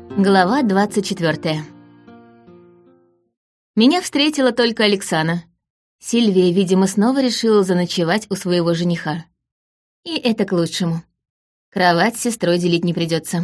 Глава 24. Меня встретила только Александра. Сильвия, видимо, снова решила заночевать у своего жениха. И это к лучшему. Кровать с сестрой делить не придется.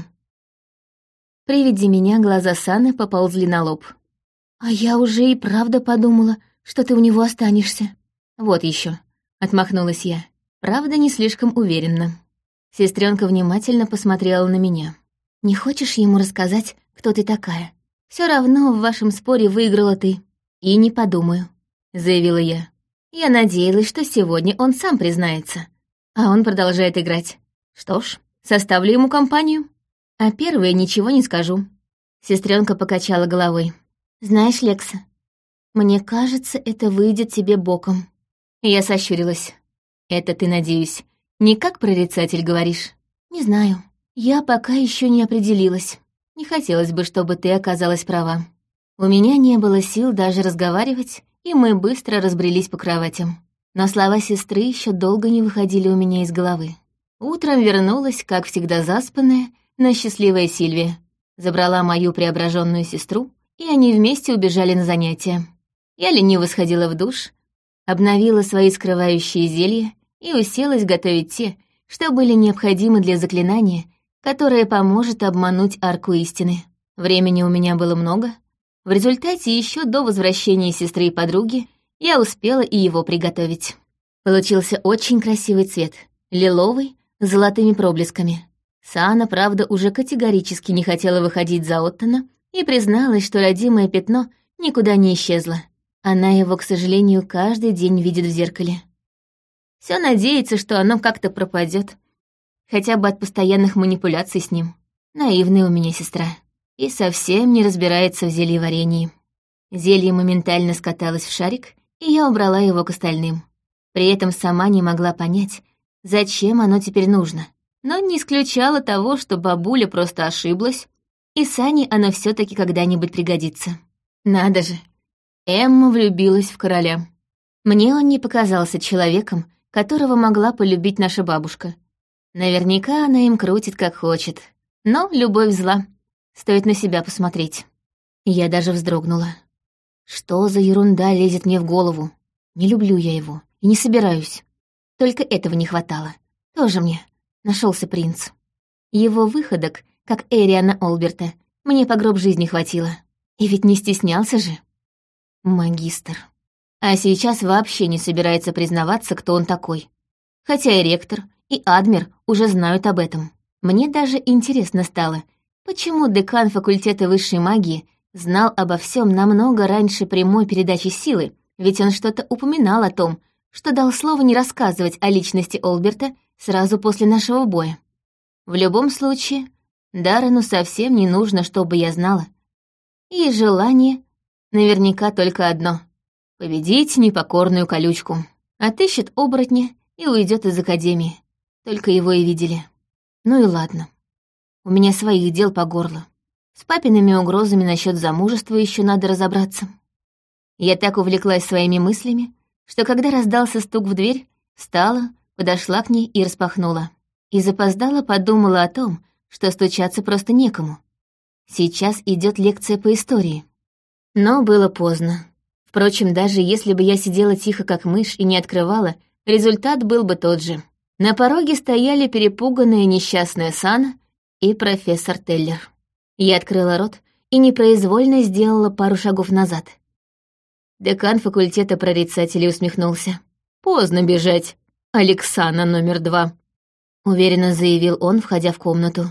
При виде меня глаза Саны поползли на лоб. «А я уже и правда подумала, что ты у него останешься». «Вот еще», — отмахнулась я. Правда, не слишком уверенно. Сестренка внимательно посмотрела на меня. «Не хочешь ему рассказать, кто ты такая? Все равно в вашем споре выиграла ты». «И не подумаю», — заявила я. Я надеялась, что сегодня он сам признается. А он продолжает играть. Что ж, составлю ему компанию. А первое ничего не скажу. Сестренка покачала головой. «Знаешь, Лекса, мне кажется, это выйдет тебе боком». Я сощурилась. «Это ты, надеюсь, не как прорицатель говоришь?» «Не знаю. Я пока еще не определилась. Не хотелось бы, чтобы ты оказалась права». У меня не было сил даже разговаривать, и мы быстро разбрелись по кроватям. Но слова сестры еще долго не выходили у меня из головы. Утром вернулась, как всегда заспанная, но счастливая Сильвия. Забрала мою преображенную сестру, и они вместе убежали на занятия. Я лениво сходила в душ, обновила свои скрывающие зелья и уселась готовить те, что были необходимы для заклинания, которое поможет обмануть арку истины. Времени у меня было много. В результате еще до возвращения сестры и подруги я успела и его приготовить. Получился очень красивый цвет, лиловый, с золотыми проблесками. Сана, правда, уже категорически не хотела выходить за Оттона и призналась, что родимое пятно никуда не исчезло. Она его, к сожалению, каждый день видит в зеркале. Все надеется, что оно как-то пропадет, хотя бы от постоянных манипуляций с ним. Наивная у меня сестра. И совсем не разбирается в зельеварении. Зелье моментально скаталось в шарик, и я убрала его к остальным. При этом сама не могла понять, зачем оно теперь нужно. Но не исключала того, что бабуля просто ошиблась, и Сане оно все таки когда-нибудь пригодится. Надо же, Эмма влюбилась в короля. Мне он не показался человеком, которого могла полюбить наша бабушка. Наверняка она им крутит как хочет. Но любовь зла. Стоит на себя посмотреть. Я даже вздрогнула. Что за ерунда лезет мне в голову? Не люблю я его и не собираюсь. Только этого не хватало. Тоже мне нашелся принц. Его выходок, как Эриана Олберта, мне по гроб жизни хватило. И ведь не стеснялся же. Магистр. А сейчас вообще не собирается признаваться, кто он такой. Хотя и ректор, и адмир уже знают об этом. Мне даже интересно стало, почему декан факультета высшей магии знал обо всем намного раньше прямой передачи силы, ведь он что-то упоминал о том, что дал слово не рассказывать о личности Олберта сразу после нашего боя. В любом случае, Даррену совсем не нужно, чтобы я знала. И желание наверняка только одно — победить непокорную колючку. Отыщет оборотня и уйдет из академии. Только его и видели. Ну и ладно. У меня своих дел по горло. С папиными угрозами насчет замужества еще надо разобраться. Я так увлеклась своими мыслями, что когда раздался стук в дверь, встала, подошла к ней и распахнула. И запоздала подумала о том, что стучаться просто некому. Сейчас идет лекция по истории. Но было поздно. Впрочем, даже если бы я сидела тихо, как мышь, и не открывала, результат был бы тот же. На пороге стояли перепуганная несчастная Сана и профессор Теллер. Я открыла рот и непроизвольно сделала пару шагов назад. Декан факультета прорицателей усмехнулся. «Поздно бежать, Александра номер 2», — уверенно заявил он, входя в комнату.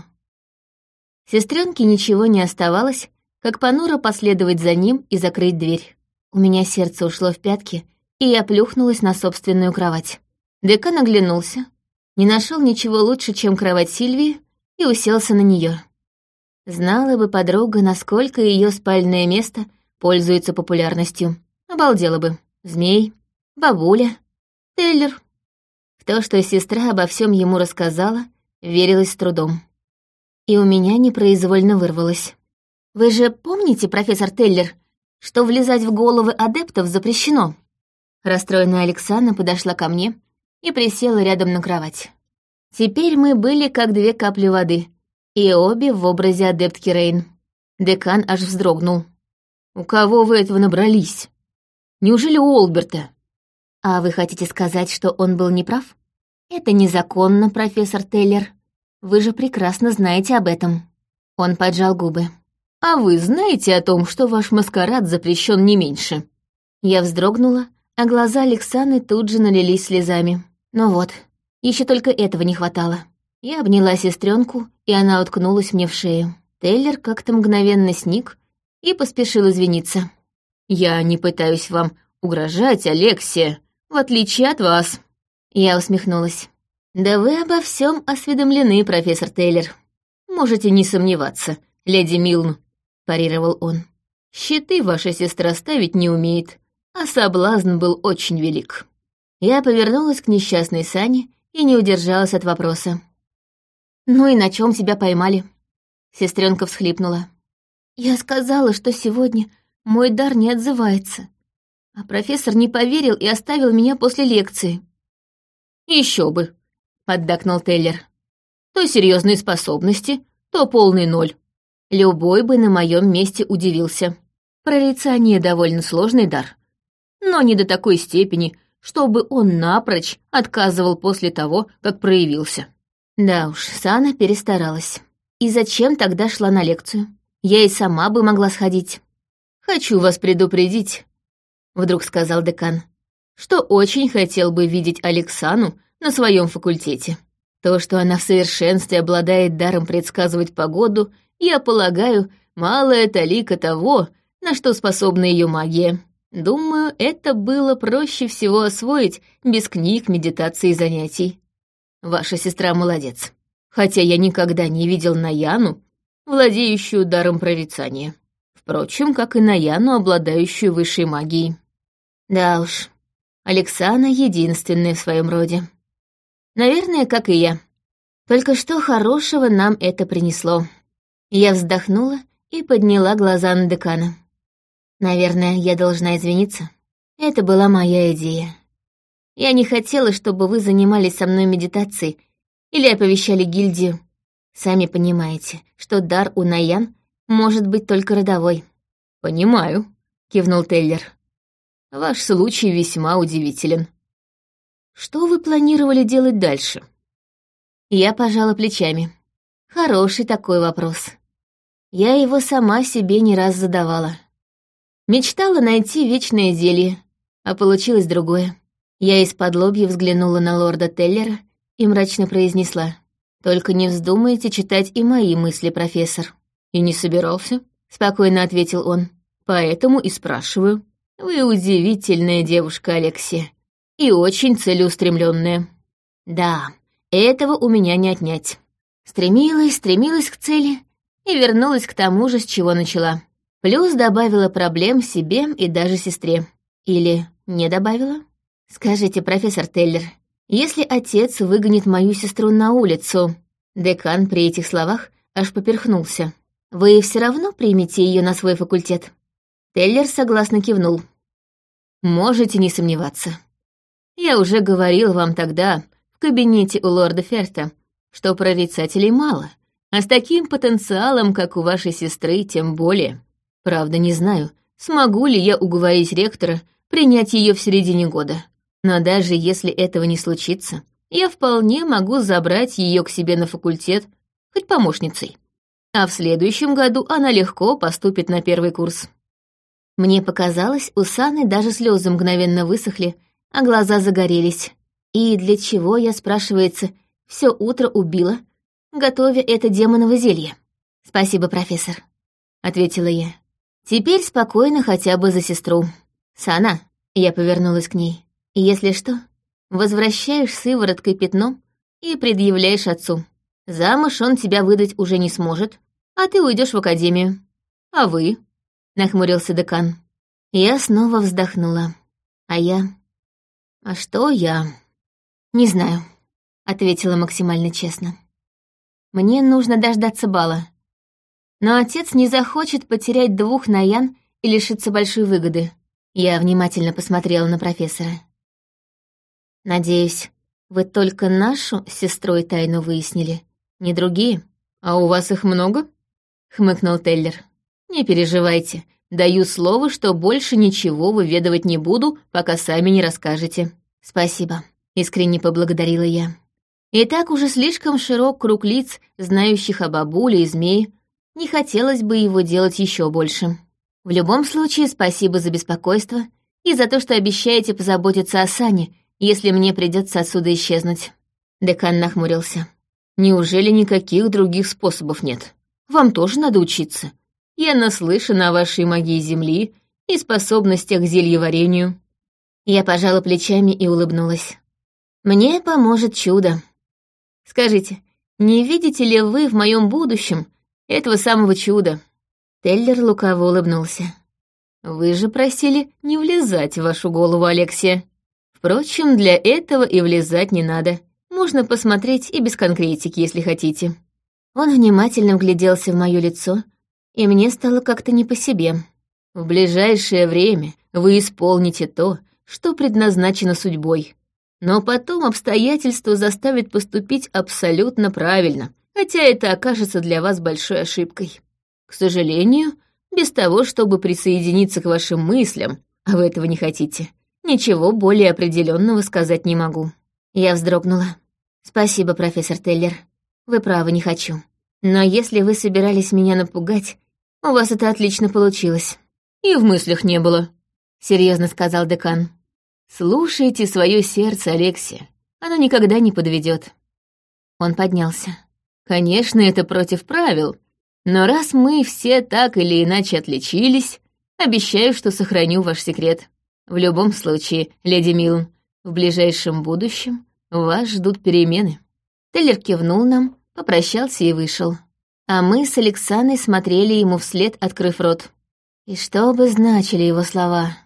Сестренке ничего не оставалось, как понуро последовать за ним и закрыть дверь. У меня сердце ушло в пятки, и я плюхнулась на собственную кровать. Декан оглянулся, не нашел ничего лучше, чем кровать Сильвии, и уселся на нее. Знала бы подруга, насколько ее спальное место пользуется популярностью. Обалдела бы. Змей, бабуля, Теллер. В то, что сестра обо всем ему рассказала, верилась с трудом. И у меня непроизвольно вырвалось. «Вы же помните, профессор Теллер, что влезать в головы адептов запрещено?» Расстроенная Александра подошла ко мне и присела рядом на кровать. Теперь мы были как две капли воды, и обе в образе адептки Рейн. Декан аж вздрогнул. «У кого вы этого набрались? Неужели у Олберта?» «А вы хотите сказать, что он был неправ? Это незаконно, профессор Теллер. Вы же прекрасно знаете об этом». Он поджал губы. «А вы знаете о том, что ваш маскарад запрещен не меньше?» Я вздрогнула, а глаза Алексаны тут же налились слезами. Ну вот, еще только этого не хватало. Я обняла сестренку, и она уткнулась мне в шею. Тейлер как-то мгновенно сник и поспешил извиниться. «Я не пытаюсь вам угрожать, Алексия, в отличие от вас». Я усмехнулась. «Да вы обо всем осведомлены, профессор Тейлер. Можете не сомневаться, леди Милн», — парировал он. «Щиты ваша сестра ставить не умеет, а соблазн был очень велик». Я повернулась к несчастной Сане и не удержалась от вопроса. «Ну и на чем тебя поймали?» Сестренка всхлипнула. «Я сказала, что сегодня мой дар не отзывается, а профессор не поверил и оставил меня после лекции». «Еще бы», — поддакнул Теллер. «То серьезные способности, то полный ноль. Любой бы на моем месте удивился. Прорицание довольно сложный дар, но не до такой степени, чтобы он напрочь отказывал после того, как проявился». Да уж, Сана перестаралась. И зачем тогда шла на лекцию? Я и сама бы могла сходить. «Хочу вас предупредить», — вдруг сказал декан, «что очень хотел бы видеть Алексану на своем факультете. То, что она в совершенстве обладает даром предсказывать погоду, я полагаю, малая талика того, на что способна ее магия. Думаю, это было проще всего освоить без книг, медитаций и занятий. Ваша сестра молодец. Хотя я никогда не видел Наяну, владеющую даром прорицания. Впрочем, как и Наяну, обладающую высшей магией. Да уж, Алексана единственная в своем роде. Наверное, как и я. Только что хорошего нам это принесло?» Я вздохнула и подняла глаза на декана. «Наверное, я должна извиниться. Это была моя идея. Я не хотела, чтобы вы занимались со мной медитацией или оповещали гильдию. Сами понимаете, что дар у Наян может быть только родовой». «Понимаю», — кивнул Теллер. «Ваш случай весьма удивителен. Что вы планировали делать дальше?» Я пожала плечами. Хороший такой вопрос. Я его сама себе не раз задавала. Мечтала найти вечное зелье, а получилось другое. Я из-подлобья взглянула на лорда Теллера и мрачно произнесла: «Только не вздумайте читать и мои мысли, профессор». «И не собирался», — спокойно ответил он. «Поэтому и спрашиваю. Вы удивительная девушка, Алексия, и очень целеустремленная». Да, этого у меня не отнять. Стремилась к цели и вернулась к тому же, с чего начала. Плюс добавила проблем себе и даже сестре. Или не добавила? Скажите, профессор Теллер, если отец выгонит мою сестру на улицу... Декан при этих словах аж поперхнулся. Вы все равно примете ее на свой факультет? Теллер согласно кивнул. Можете не сомневаться. Я уже говорил вам тогда, в кабинете у лорда Ферта, что прорицателей мало, а с таким потенциалом, как у вашей сестры, тем более. Правда, не знаю, смогу ли я уговорить ректора принять ее в середине года. Но даже если этого не случится, я вполне могу забрать ее к себе на факультет, хоть помощницей. А в следующем году она легко поступит на первый курс. Мне показалось, у Саны даже слезы мгновенно высохли, а глаза загорелись. И для чего, я, спрашивается, все утро убила, готовя это демоново зелье? «Спасибо, профессор», — ответила я. «Теперь спокойно хотя бы за сестру. Сана», — я повернулась к ней, — «если что, возвращаешь сывороткой пятно и предъявляешь отцу. Замуж он тебя выдать уже не сможет, а ты уйдешь в академию». «А вы?» — нахмурился декан. Я снова вздохнула. А что я? «Не знаю», — ответила максимально честно. «Мне нужно дождаться бала. Но отец не захочет потерять 2 Наян и лишиться большой выгоды». Я внимательно посмотрела на профессора. «Надеюсь, вы только нашу с сестрой тайну выяснили, не другие?» «А у вас их много?» — хмыкнул Теллер. Не переживайте, даю слово, что больше ничего выведывать не буду, пока сами не расскажете. Спасибо, искренне поблагодарила я. И так уже слишком широк круг лиц, знающих о бабуле и змее, не хотелось бы его делать еще больше. В любом случае, спасибо за беспокойство и за то, что обещаете позаботиться о Сане, если мне придется отсюда исчезнуть. Декан нахмурился. Неужели никаких других способов нет? Вам тоже надо учиться. Я наслышана о вашей магии земли и способностях к зельеварению. Я пожала плечами и улыбнулась. Мне поможет чудо. Скажите, не видите ли вы в моем будущем этого самого чуда? Теллер лукаво улыбнулся. Вы же просили не влезать в вашу голову, Алексия. Впрочем, для этого и влезать не надо. Можно посмотреть и без конкретики, если хотите. Он внимательно вгляделся в моё лицо, и мне стало как-то не по себе. В ближайшее время вы исполните то, что предназначено судьбой. Но потом обстоятельства заставят поступить абсолютно правильно, хотя это окажется для вас большой ошибкой. К сожалению, без того, чтобы присоединиться к вашим мыслям, а вы этого не хотите, ничего более определенного сказать не могу. Я вздрогнула. Спасибо, профессор Теллер. Вы правы, не хочу. Но если вы собирались меня напугать, у вас это отлично получилось. И в мыслях не было, серьезно сказал декан. Слушайте свое сердце, Алексия. Оно никогда не подведет. Он поднялся. Конечно, это против правил, но раз мы все так или иначе отличились, обещаю, что сохраню ваш секрет. В любом случае, леди Милн, в ближайшем будущем вас ждут перемены. Теллер кивнул нам, попрощался и вышел. А мы с Александрой смотрели ему вслед, открыв рот. И что бы значили его слова?